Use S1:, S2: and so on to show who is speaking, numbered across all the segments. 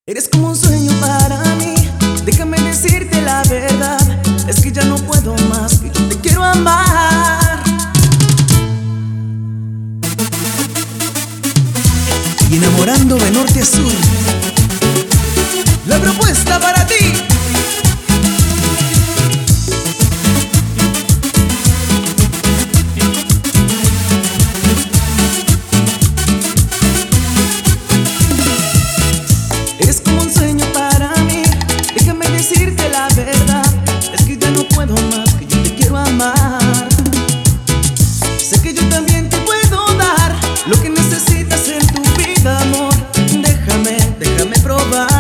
S1: Eres como un sueño para mí, déjame decirte la verdad. Es que ya no puedo más, que yo te quiero amar. Y enamorando de norte a sur, la propuesta para ti. Eres como un sueño para mí, déjame decirte la verdad. Es que ya no puedo más, que yo te quiero amar. Sé que yo también te puedo dar lo que necesitas en tu vida, amor. Déjame probar.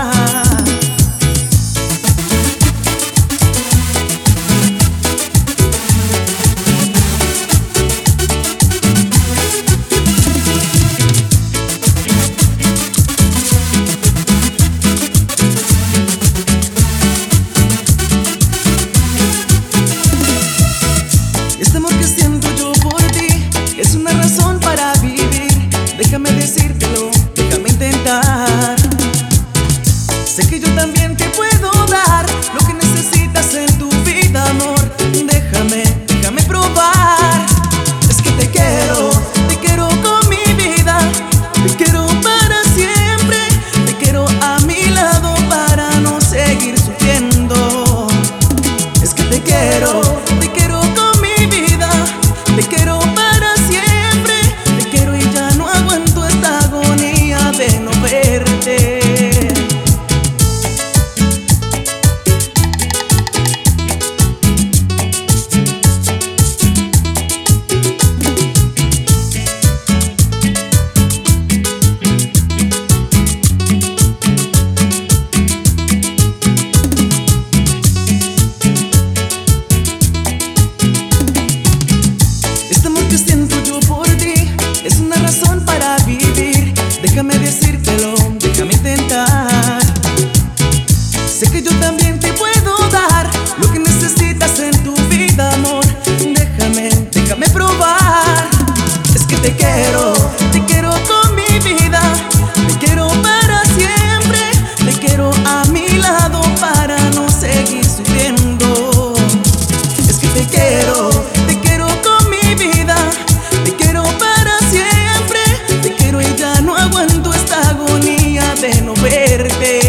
S1: Este amor que siento yo por ti es una razón para vivir. Déjame decírtelo, déjame intentar. Sé que yo también te puedo dar lo que necesitas en tu vida, amor. Déjame probar. Es que te quiero con mi vida. Te quiero para siempre. Te quiero a mi lado para no seguir sufriendo. Es que te quiero con mi vida. Te quiero para siempre. Te quiero y ya no aguanto esta agonía de no verte. Este amor que siento yo por ti es una razón para vivir. Déjame decírtelo, déjame intentar. Sé que yo también te puedo dar lo que necesitas en tu vida, amor. Déjame probar. Es que te quiero con mi vida. Te quiero para siempre. Te quiero a mi lado para no seguir sufriendo. Es que te quiero con mi vida. Te quiero para siempre. Te quiero y ya no aguanto esta agonía de no verte.